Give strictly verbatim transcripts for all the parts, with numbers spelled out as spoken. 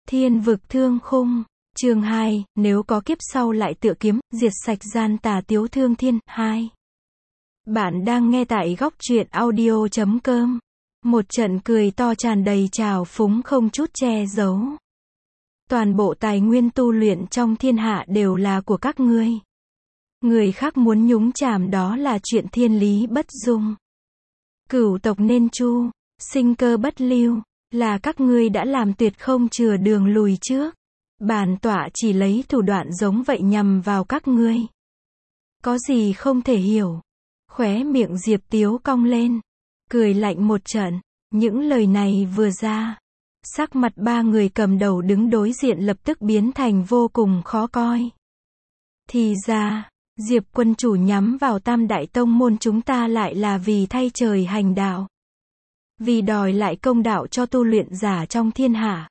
Thiên vực thương khung. Chương hai, nếu có kiếp sau lại tựa kiếm, diệt sạch gian tà tiếu thương thiên. hai. Bạn đang nghe tại góc truyện audio chấm com. Một trận cười to tràn đầy trào phúng không chút che giấu. Toàn bộ tài nguyên tu luyện trong thiên hạ đều là của các ngươi. Người khác muốn nhúng chàm đó là chuyện thiên lý bất dung. Cửu tộc nên chu, sinh cơ bất lưu, là các ngươi đã làm tuyệt không chừa đường lùi trước. Bản tọa chỉ lấy thủ đoạn giống vậy nhằm vào các ngươi. Có gì không thể hiểu? Khóe miệng Diệp Tiếu cong lên, cười lạnh một trận. Những lời này vừa ra, sắc mặt ba người cầm đầu đứng đối diện lập tức biến thành vô cùng khó coi. Thì ra, Diệp quân chủ nhắm vào Tam Đại Tông môn chúng ta lại là vì thay trời hành đạo. Vì đòi lại công đạo cho tu luyện giả trong thiên hạ.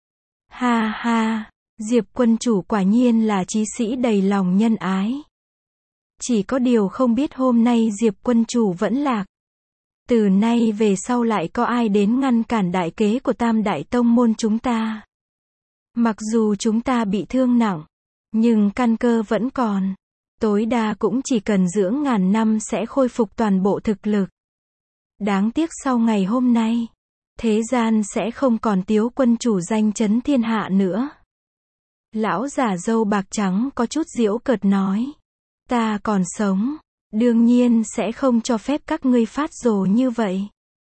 Ha ha, Diệp quân chủ quả nhiên là chí sĩ đầy lòng nhân ái. Chỉ có điều không biết hôm nay Diệp quân chủ vẫn lạc. Từ nay về sau lại có ai đến ngăn cản đại kế của Tam Đại Tông môn chúng ta. Mặc dù chúng ta bị thương nặng, nhưng căn cơ vẫn còn. Tối đa cũng chỉ cần dưỡng ngàn năm sẽ khôi phục toàn bộ thực lực. Đáng tiếc sau ngày hôm nay, thế gian sẽ không còn Tiếu quân chủ danh chấn thiên hạ nữa. Lão giả râu bạc trắng có chút giễu cợt nói. Ta còn sống, đương nhiên sẽ không cho phép các ngươi phát rồ như vậy.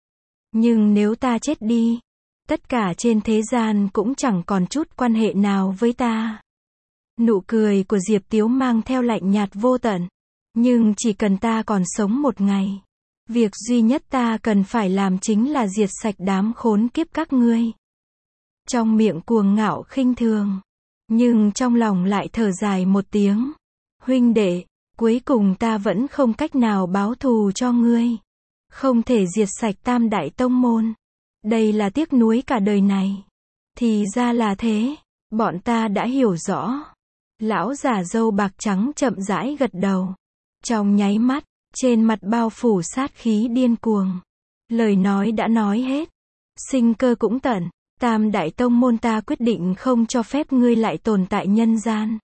Nhưng nếu ta chết đi, tất cả trên thế gian cũng chẳng còn chút quan hệ nào với ta. Nụ cười của Diệp Tiếu mang theo lạnh nhạt vô tận. Nhưng chỉ cần ta còn sống một ngày, việc duy nhất ta cần phải làm chính là diệt sạch đám khốn kiếp các ngươi. Trong miệng cuồng ngạo khinh thường, nhưng trong lòng lại thở dài một tiếng. Huynh đệ, cuối cùng ta vẫn không cách nào báo thù cho ngươi. Không thể diệt sạch Tam Đại Tông môn. Đây là tiếc nuối cả đời này. Thì ra là thế, bọn ta đã hiểu rõ. Lão giả râu bạc trắng chậm rãi gật đầu. Trong nháy mắt, trên mặt bao phủ sát khí điên cuồng. Lời nói đã nói hết. Sinh cơ cũng tận. Tam Đại Tông môn ta quyết định không cho phép ngươi lại tồn tại nhân gian.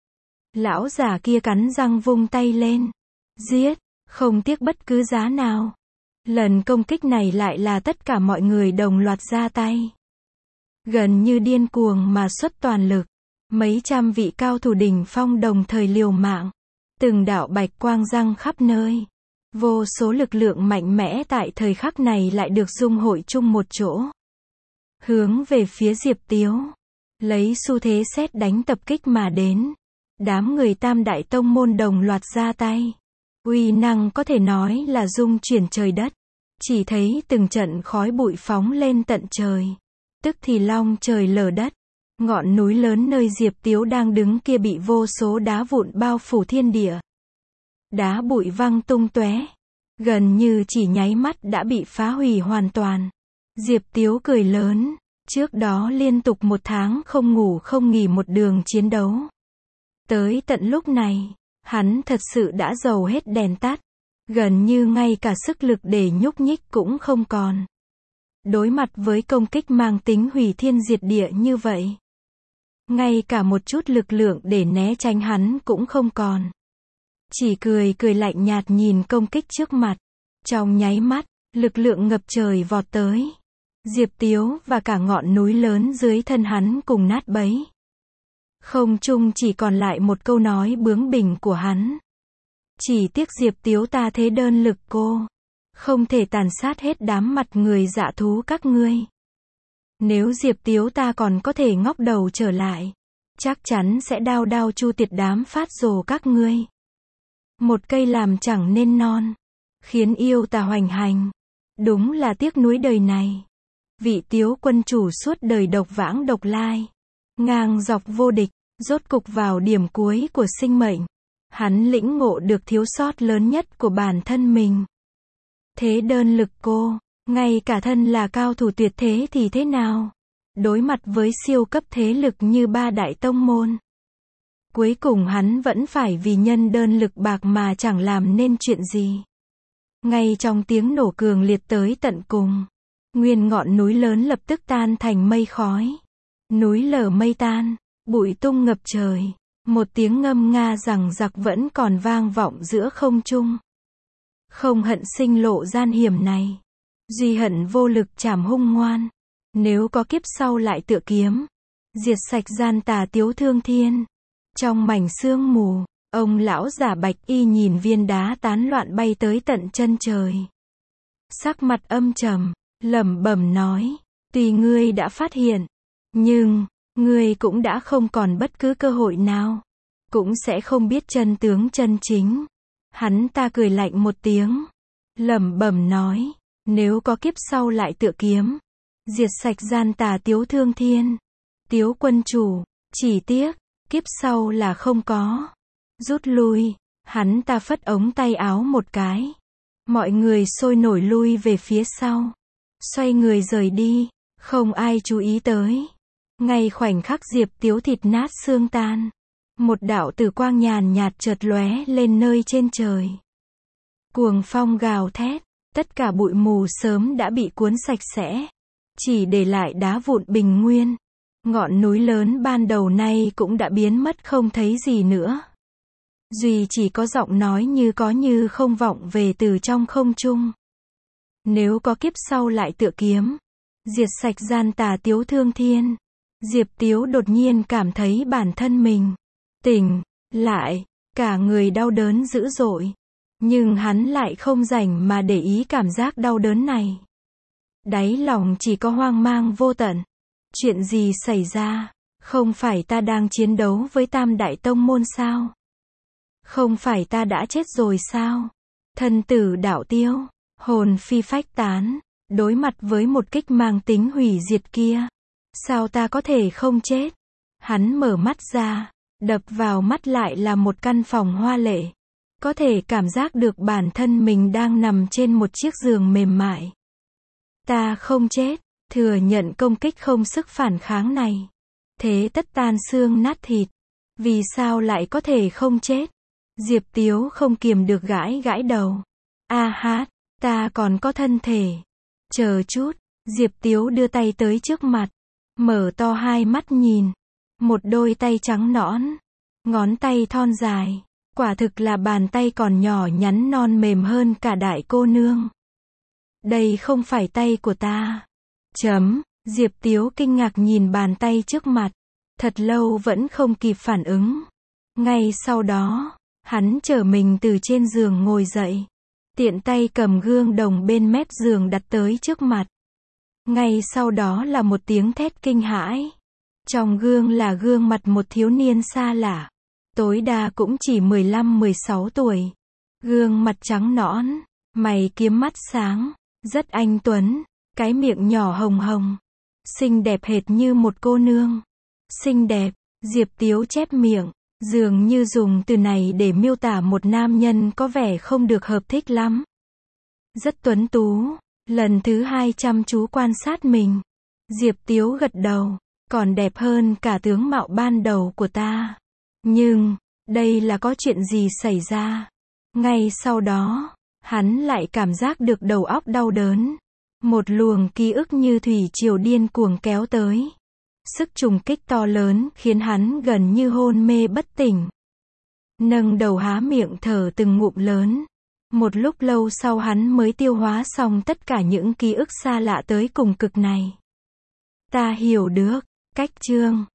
Lão giả kia cắn răng vung tay lên. Giết, không tiếc bất cứ giá nào. Lần công kích này lại là tất cả mọi người đồng loạt ra tay. Gần như điên cuồng mà xuất toàn lực. Mấy trăm vị cao thủ đỉnh phong đồng thời liều mạng. Từng đạo bạch quang răng khắp nơi. Vô số lực lượng mạnh mẽ tại thời khắc này lại được dung hội chung một chỗ. Hướng về phía Diệp Tiếu. Lấy xu thế sét đánh tập kích mà đến. Đám người Tam Đại Tông môn đồng loạt ra tay. Uy năng có thể nói là rung chuyển trời đất. Chỉ thấy từng trận khói bụi phóng lên tận trời. Tức thì long trời lở đất. Ngọn núi lớn nơi Diệp Tiếu đang đứng kia bị vô số đá vụn bao phủ thiên địa. Đá bụi văng tung tóe. Gần như chỉ nháy mắt đã bị phá hủy hoàn toàn. Diệp Tiếu cười lớn. Trước đó liên tục một tháng không ngủ không nghỉ một đường chiến đấu. Tới tận lúc này, hắn thật sự đã dầu hết đèn tắt. Gần như ngay cả sức lực để nhúc nhích cũng không còn. Đối mặt với công kích mang tính hủy thiên diệt địa như vậy. Ngay cả một chút lực lượng để né tránh hắn cũng không còn. Chỉ cười cười lạnh nhạt nhìn công kích trước mặt. Trong nháy mắt, lực lượng ngập trời vọt tới. Diệp Tiếu và cả ngọn núi lớn dưới thân hắn cùng nát bấy. Không chung chỉ còn lại một câu nói bướng bỉnh của hắn. Chỉ tiếc Diệp Tiếu ta thế đơn lực cô. Không thể tàn sát hết đám mặt người dạ thú các ngươi. Nếu Diệp Tiếu ta còn có thể ngóc đầu trở lại, chắc chắn sẽ đao đao chu tiệt đám phát rồ các ngươi. Một cây làm chẳng nên non, khiến yêu tà hoành hành. Đúng là tiếc nuối đời này. Vị Tiếu quân chủ suốt đời độc vãng độc lai, ngang dọc vô địch, rốt cục vào điểm cuối của sinh mệnh. Hắn lĩnh ngộ được thiếu sót lớn nhất của bản thân mình. Thế đơn lực cô, ngay cả thân là cao thủ tuyệt thế thì thế nào? Đối mặt với siêu cấp thế lực như ba đại tông môn. Cuối cùng hắn vẫn phải vì nhân đơn lực bạc mà chẳng làm nên chuyện gì. Ngay trong tiếng nổ cường liệt tới tận cùng, nguyên ngọn núi lớn lập tức tan thành mây khói. Núi lở mây tan, bụi tung ngập trời. Một tiếng ngâm nga rằng giặc vẫn còn vang vọng giữa không trung. Không hận sinh lộ gian hiểm này. Duy hận vô lực trảm hung ngoan. Nếu có kiếp sau lại tựa kiếm. Diệt sạch gian tà tiếu thương thiên. Trong mảnh sương mù, ông lão giả bạch y nhìn viên đá tán loạn bay tới tận chân trời. Sắc mặt âm trầm, lẩm bẩm nói, tuy ngươi đã phát hiện, nhưng, ngươi cũng đã không còn bất cứ cơ hội nào. Cũng sẽ không biết chân tướng chân chính. Hắn ta cười lạnh một tiếng. Lẩm bẩm nói, nếu có kiếp sau lại tựa kiếm. Diệt sạch gian tà tiếu thương thiên. Tiếu quân chủ, chỉ tiếc, kiếp sau là không có. Rút lui, hắn ta phất ống tay áo một cái. Mọi người sôi nổi lui về phía sau. Xoay người rời đi, không ai chú ý tới. Ngay khoảnh khắc Diệp Tiếu thịt nát xương tan. Một đạo tử quang nhàn nhạt chợt lóe lên nơi trên trời. Cuồng phong gào thét, tất cả bụi mù sớm đã bị cuốn sạch sẽ. Chỉ để lại đá vụn bình nguyên. Ngọn núi lớn ban đầu nay cũng đã biến mất không thấy gì nữa. Duy chỉ có giọng nói như có như không vọng về từ trong không trung. Nếu có kiếp sau lại tựa kiếm. Diệt sạch gian tà tiếu thương thiên. Diệp Tiếu đột nhiên cảm thấy bản thân mình tỉnh lại, cả người đau đớn dữ dội. Nhưng hắn lại không rảnh mà để ý cảm giác đau đớn này. Đáy lòng chỉ có hoang mang vô tận. Chuyện gì xảy ra? Không phải ta đang chiến đấu với Tam Đại Tông Môn sao? Không phải ta đã chết rồi sao? Thân tử đạo tiêu, hồn phi phách tán, đối mặt với một kích mang tính hủy diệt kia. Sao ta có thể không chết? Hắn mở mắt ra, đập vào mắt lại là một căn phòng hoa lệ. Có thể cảm giác được bản thân mình đang nằm trên một chiếc giường mềm mại. Ta không chết, thừa nhận công kích không sức phản kháng này. Thế tất tan xương nát thịt. Vì sao lại có thể không chết? Diệp Tiếu không kiềm được gãi gãi đầu. A hát, ta còn có thân thể. Chờ chút, Diệp Tiếu đưa tay tới trước mặt. Mở to hai mắt nhìn. Một đôi tay trắng nõn. Ngón tay thon dài. Quả thực là bàn tay còn nhỏ nhắn non mềm hơn cả đại cô nương. Đây không phải tay của ta. Chấm, Diệp Tiếu kinh ngạc nhìn bàn tay trước mặt. Thật lâu vẫn không kịp phản ứng. Ngay sau đó, hắn trở mình từ trên giường ngồi dậy. Tiện tay cầm gương đồng bên mép giường đặt tới trước mặt. Ngay sau đó là một tiếng thét kinh hãi. Trong gương là gương mặt một thiếu niên xa lạ. Tối đa cũng chỉ mười lăm mười sáu tuổi. Gương mặt trắng nõn, mày kiếm mắt sáng, rất anh tuấn, cái miệng nhỏ hồng hồng. Xinh đẹp hệt như một cô nương. Xinh đẹp, Diệp Tiếu chép miệng, dường như dùng từ này để miêu tả một nam nhân có vẻ không được hợp thích lắm. Rất tuấn tú, lần thứ hai chăm chú quan sát mình. Diệp Tiếu gật đầu, còn đẹp hơn cả tướng mạo ban đầu của ta. Nhưng, đây là có chuyện gì xảy ra? Ngay sau đó, hắn lại cảm giác được đầu óc đau đớn. Một luồng ký ức như thủy triều điên cuồng kéo tới. Sức trùng kích to lớn khiến hắn gần như hôn mê bất tỉnh. Nâng đầu há miệng thở từng ngụm lớn. Một lúc lâu sau hắn mới tiêu hóa xong tất cả những ký ức xa lạ tới cùng cực này. Ta hiểu được, cách chương